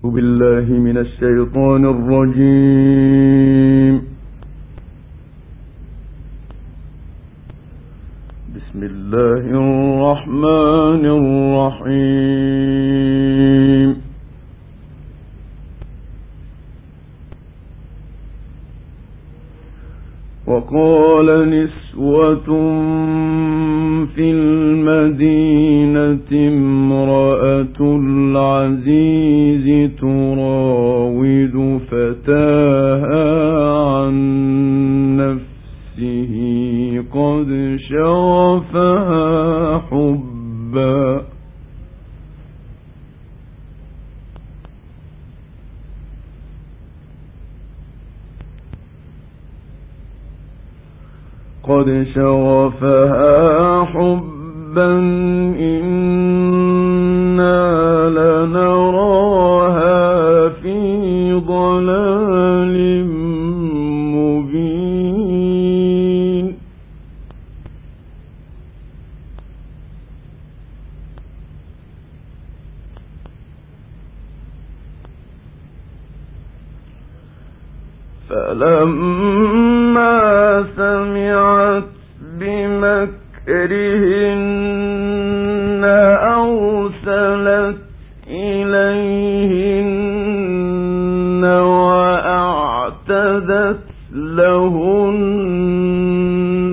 بالله من الشيطان الرجيم. بسم الله الرحمن الرحيم. وقال نسوة في المدينة امرأة العزيز تراود فتاها عن نفسه قد شغفها حبا إنا لنراها في ضلال مبين. فلما سمعت بمكرهن أرسلت إليهن وأعتدت لهن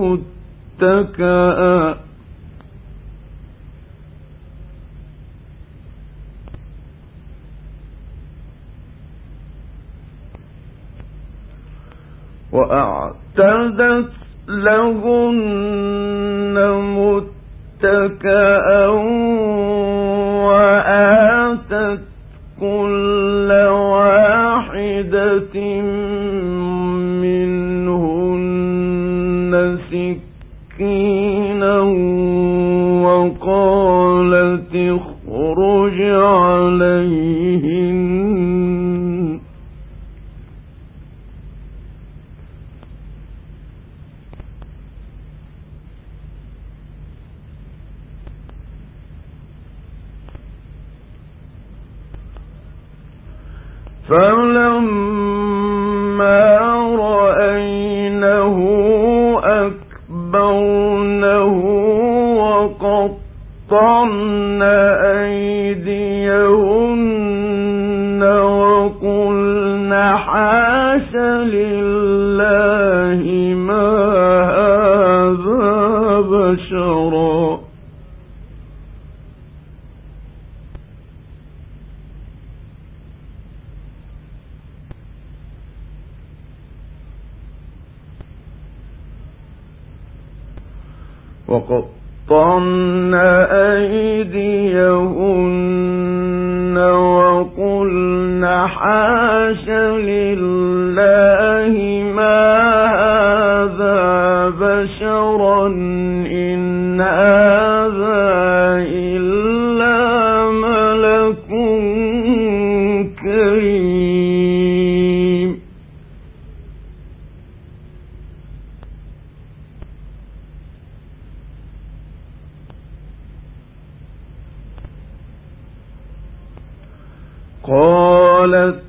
متكئا وآتت كل واحدة منهن سكينا وقالت اخرج عليهن. فلما رأينه أكبرنه وقطعن أيديهن وقلن حاش لله ما هذا بشرا وقطعن أيديهن وقلن حاش لله ما هذا بشرا إن هذا إلا ملك كريم. قالت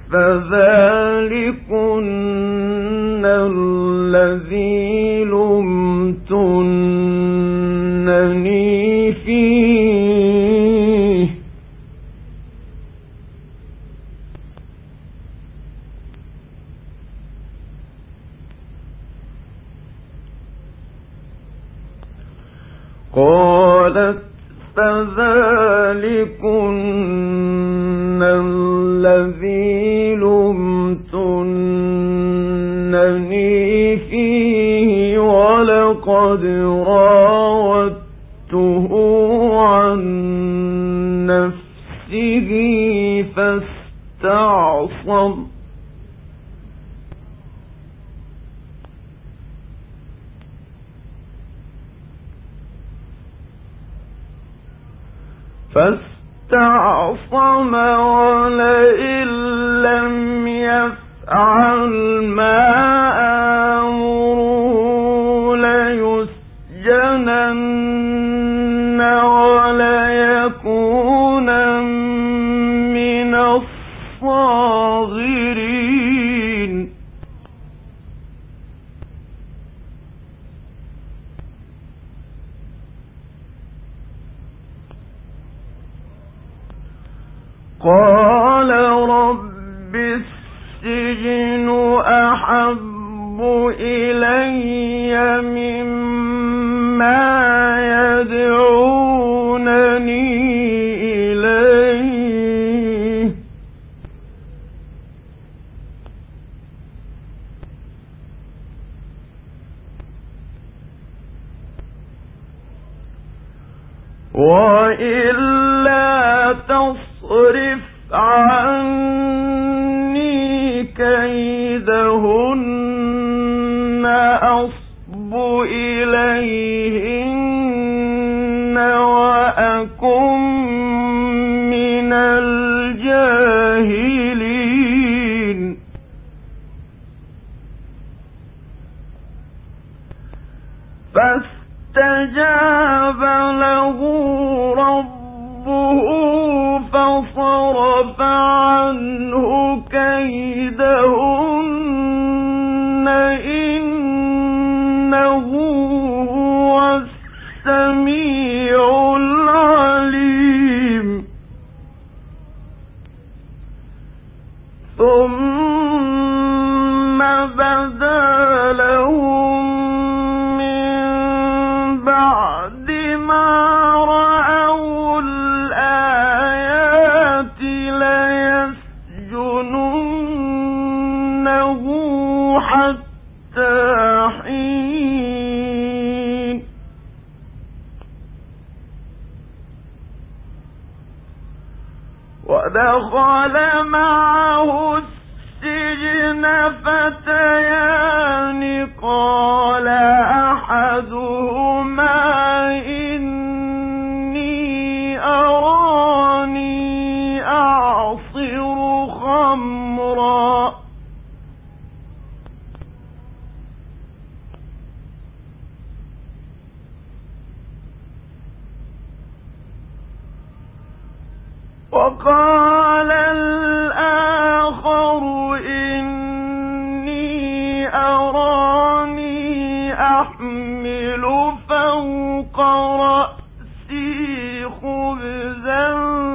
فذلكن الذي لمتنني فيه قالت فذلكن الذي لمتنني فيه ولقد راودته عن نفسه فاستعصم ولئن لم يفعل ما آمره ليسجنن وليكون من قال رب السجن أحب إلي مما يدعونني إليه وإلا تصرف عني كيدهن أصب إليهن وأكن من الجاهلين فاستجاب له ربه فصرف عنه كيدهن إنه هو السميع العليم ثم بدا لهم من بعد ما رأوا الآيات ليسجننه حتى حين ودخل معه السجن فتيان قال أحدهما إني أراني أعصر خمرا وقال الآخر إني أراني أحمل فوق رأسي خبزا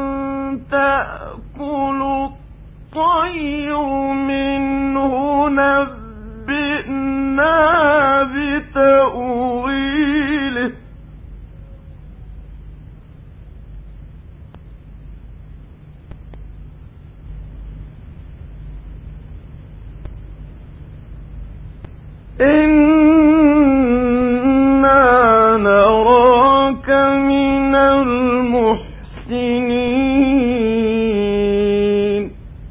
تأكل الطير منه نبئنا بتأويله إنا نراك من المحسنين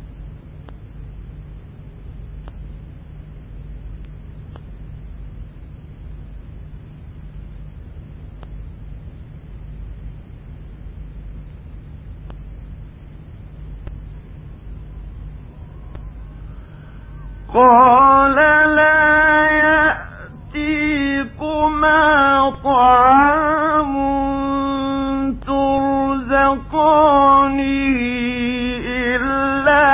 قال لا يأتيكما طعام ترزقانه إلا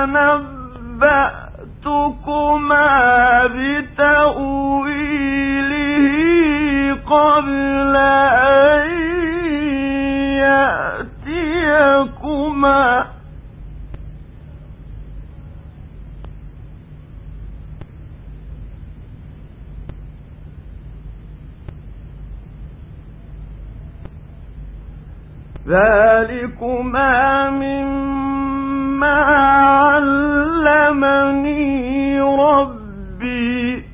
نبأتكما بتأويله قبل أن يأتيكما ذلكما مما علمني ربي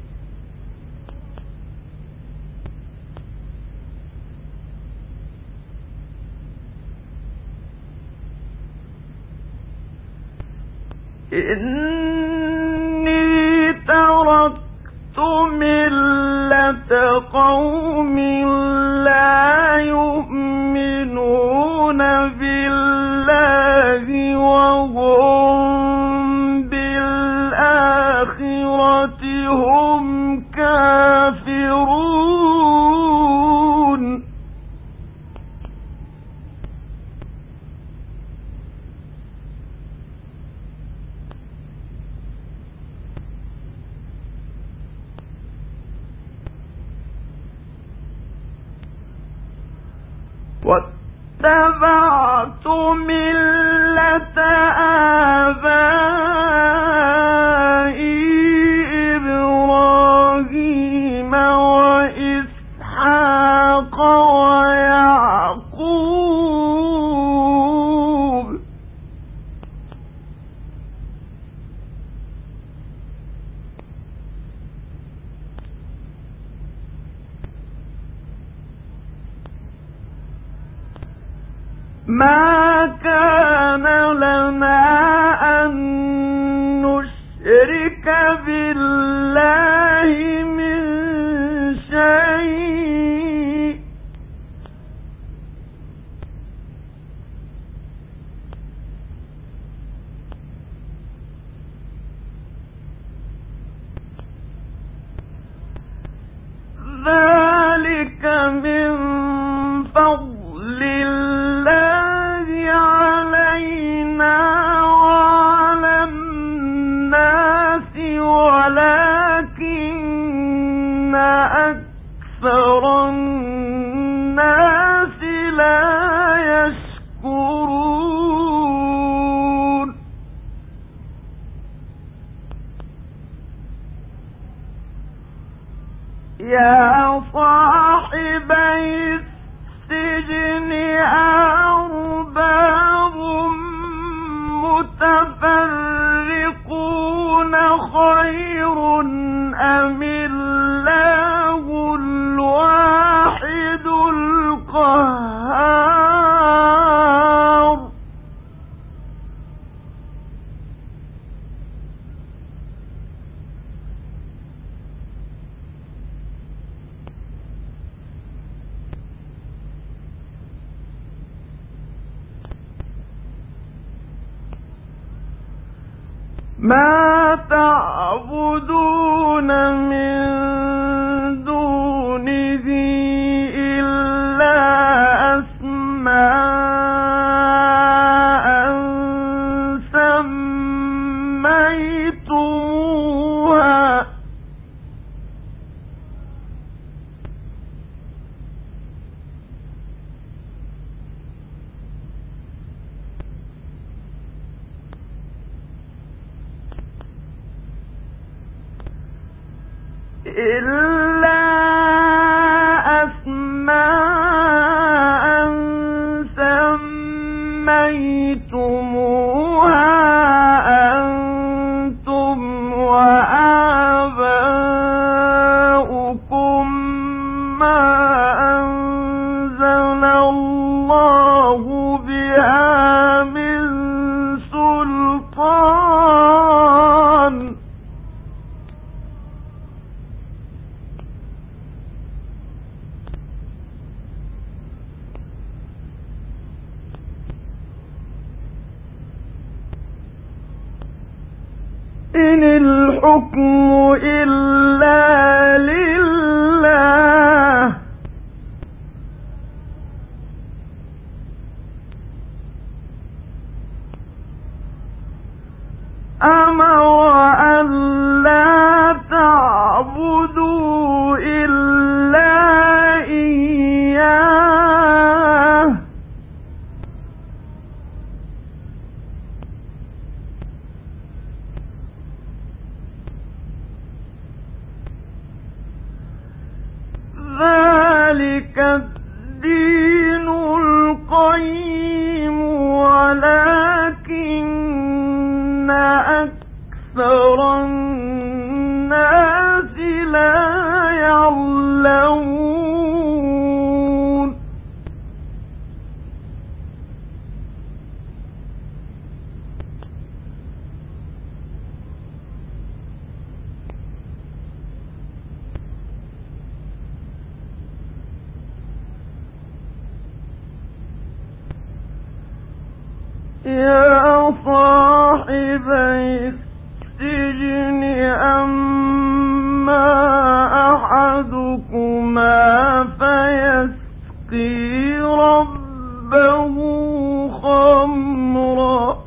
إني تركت ملة قوم لا يؤمنون بالله وهم بالآخرة هم كافرون واتبعت ملة يا صاحبي السجن أرباب متفرقون خير أم الله الواحد القهار ما تعبدون من دونه إلا أسماء سميتموها إلا أسماء سميتموها أنتم وآباؤكم ما أنزل الله بها من سلطان إن الحكم إلا لله أمر أن لا تعبدوا إلا إياه ذلك الدين القيم ولكن أكثر الناس لا يعلمون يا صاحبي السجن أما أحدكما فيسقي ربه خمرا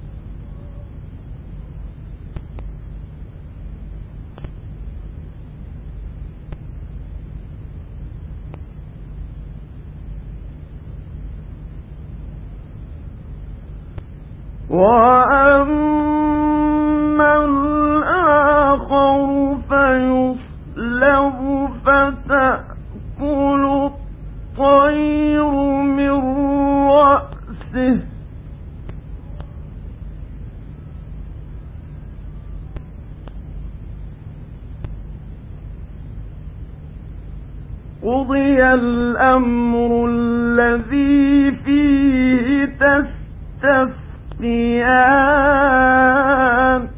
وأما الآخر فيصلب فتأكل الطير من رأسه قضي الأمر الذي فيه تستفتيان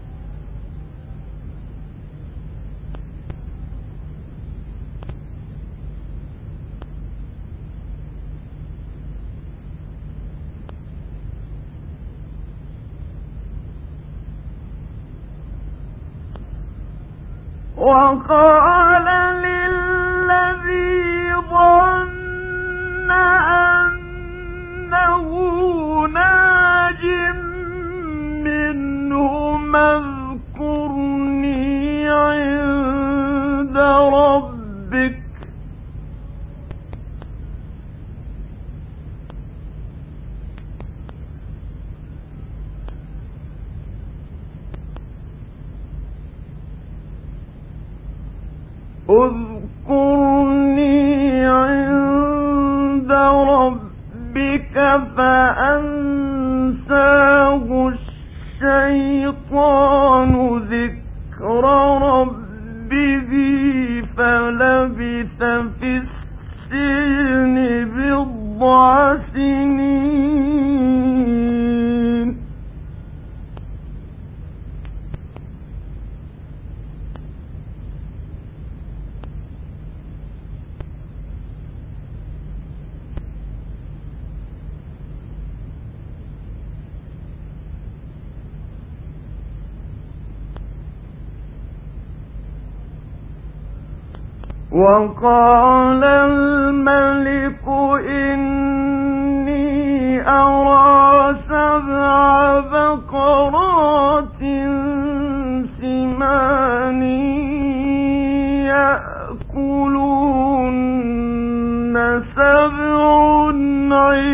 وقال للذي ظن أنه ناج منه اذكرني عند ربك اذكرني فأنساه الشيطان ذكر ربه فلبث في السجن بضع سنين. وقال الملك إني أرى 7 بقرات سمان يأكلهن 7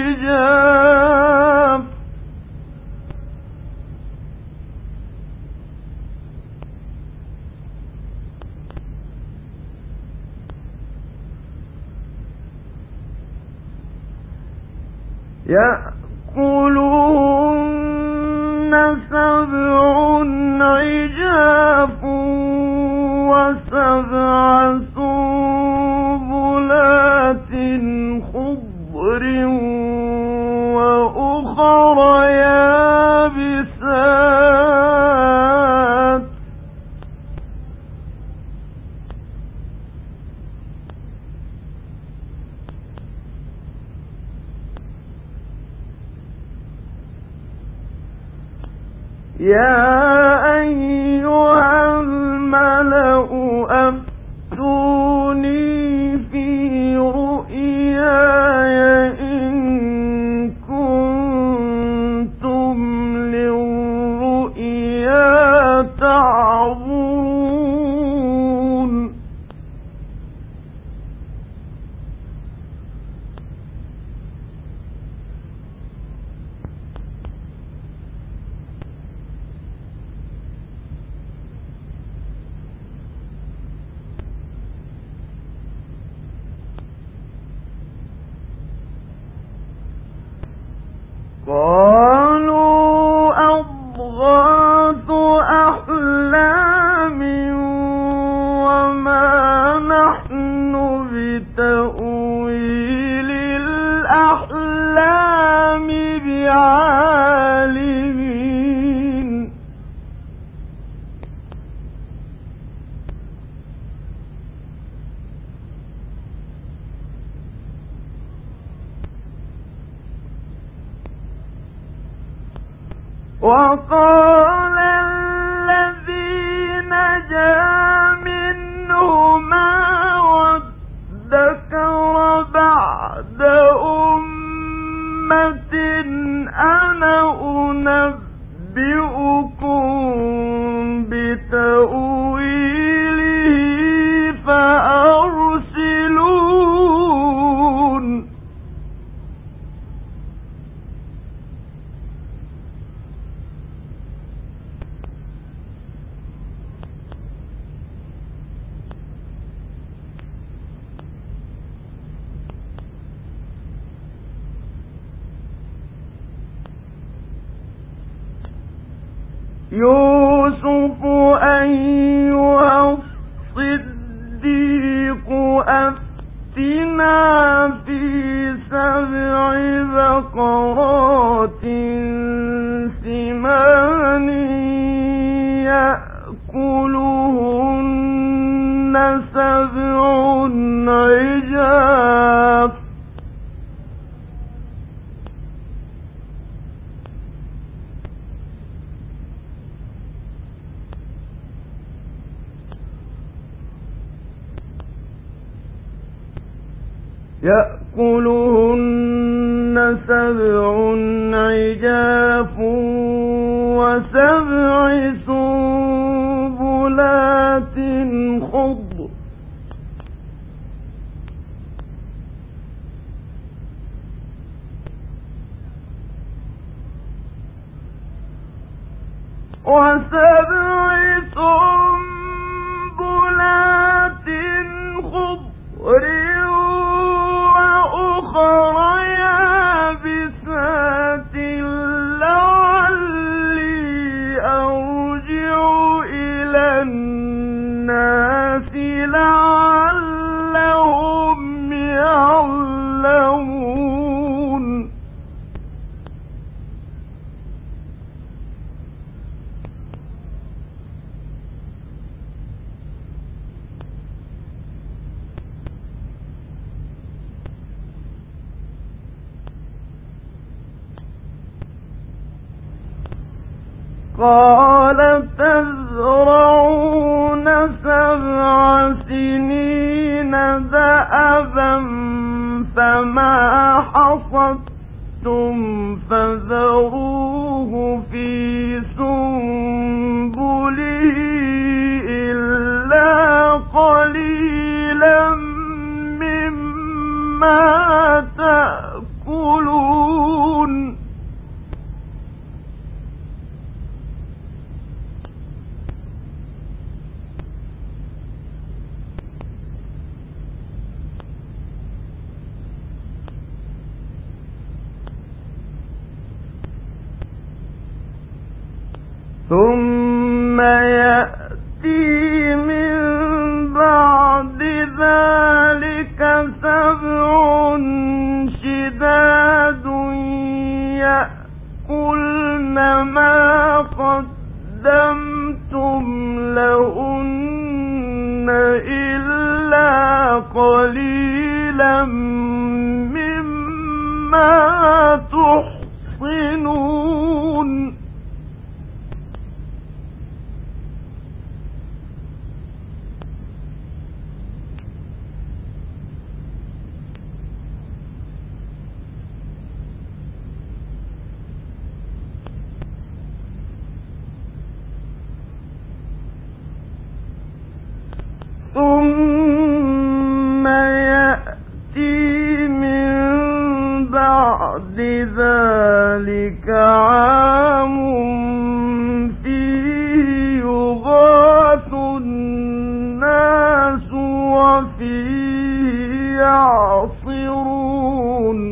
عجاف يأكلهن 7 عجاف و7 سنبلات خضر وأخر يابسات يا أيها الملأ أفتوني في رؤياي إن كنتم للرؤيا تعبرون. قالوا أضغاث أحلام وما نحن بتأويل الأحلام بعالمين. وقال الذي نجا منهما وادكر بعد أمة أنا أنبئكم بتأويله فأرسلون. يوسف أيها الصديق أفتنا في 7 بقرات سمان يأكلهن 7 عجاف يأكلهن 7 عجاف و7 سنبلات خضر و7 سنبلات خضر وأخر يابسات قال تزرعون 7 سنين دأبا فما حصدتم فذروه في سنبله إلا قليلا مما تأكلون ثم يأتي من بعد ذلك 7 شداد يأكلن ما قدمتم لهن إلا قليلا مما تحصنون ثم يأتي من بعد ذلك عام فيه يغاث الناس وفيه يعصرون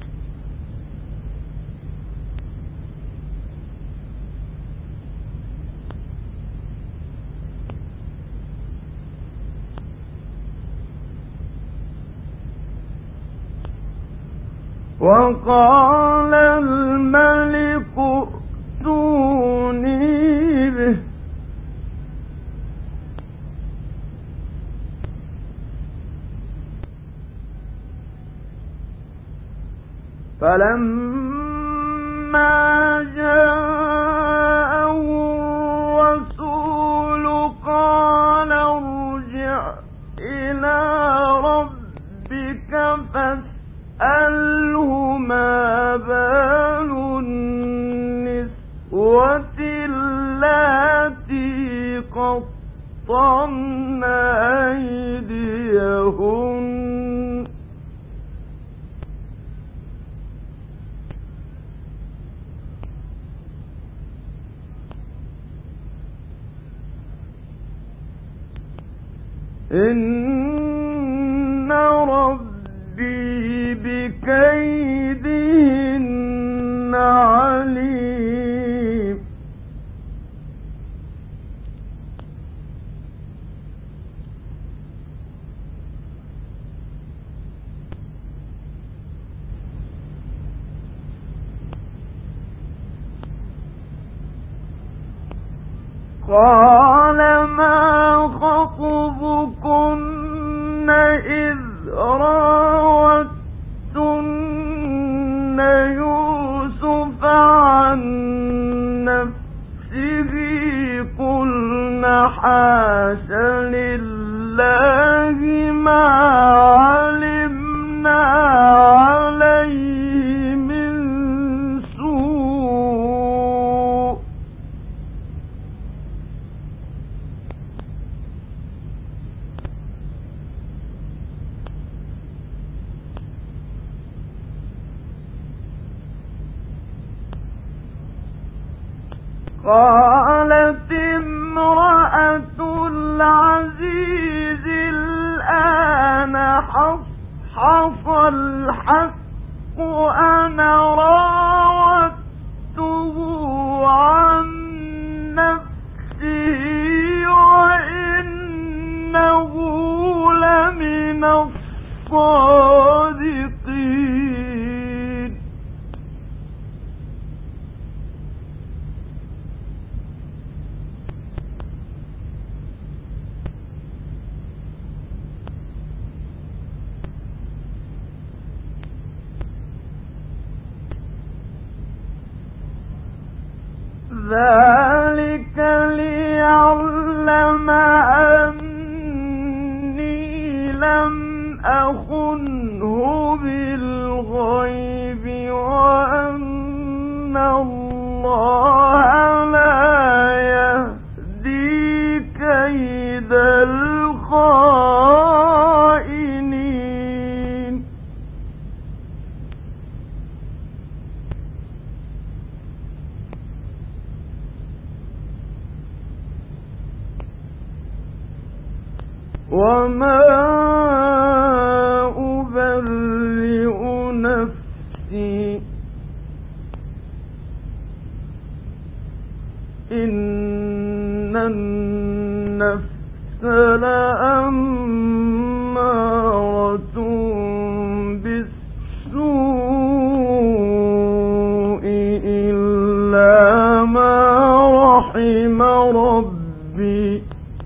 وقال الملك ائتوني به فلما جاءه الرسول قال ارجع إلى ربك فاسأله ما بال النسوة اللاتي قطعن أيديهن إن ربي بكيدهن عليم قال ما خطبكن إذ راوتن يوسف عن نفسه قلن حاش لله ما علمنا عليه من سوء قالت امرأة العزيز الآن حصحص الحق أنا راودته عن نفسه وإنه لمن الصادقين ذلك ذلك ليعلم أني لم أخنه بالغيب وأن الله لا يهدي كيد الخائنين. وما أبرئ نفسي إن النفس لأمارة بالسوء إلا ما رحم ربي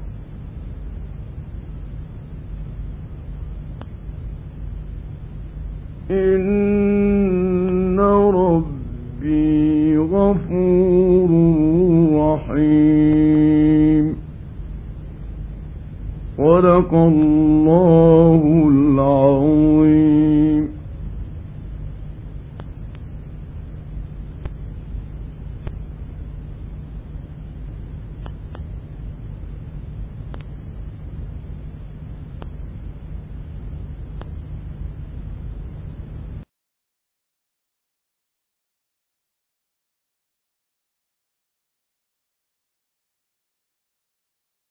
إن ربي غفور رحيم. صدق الله العظيم.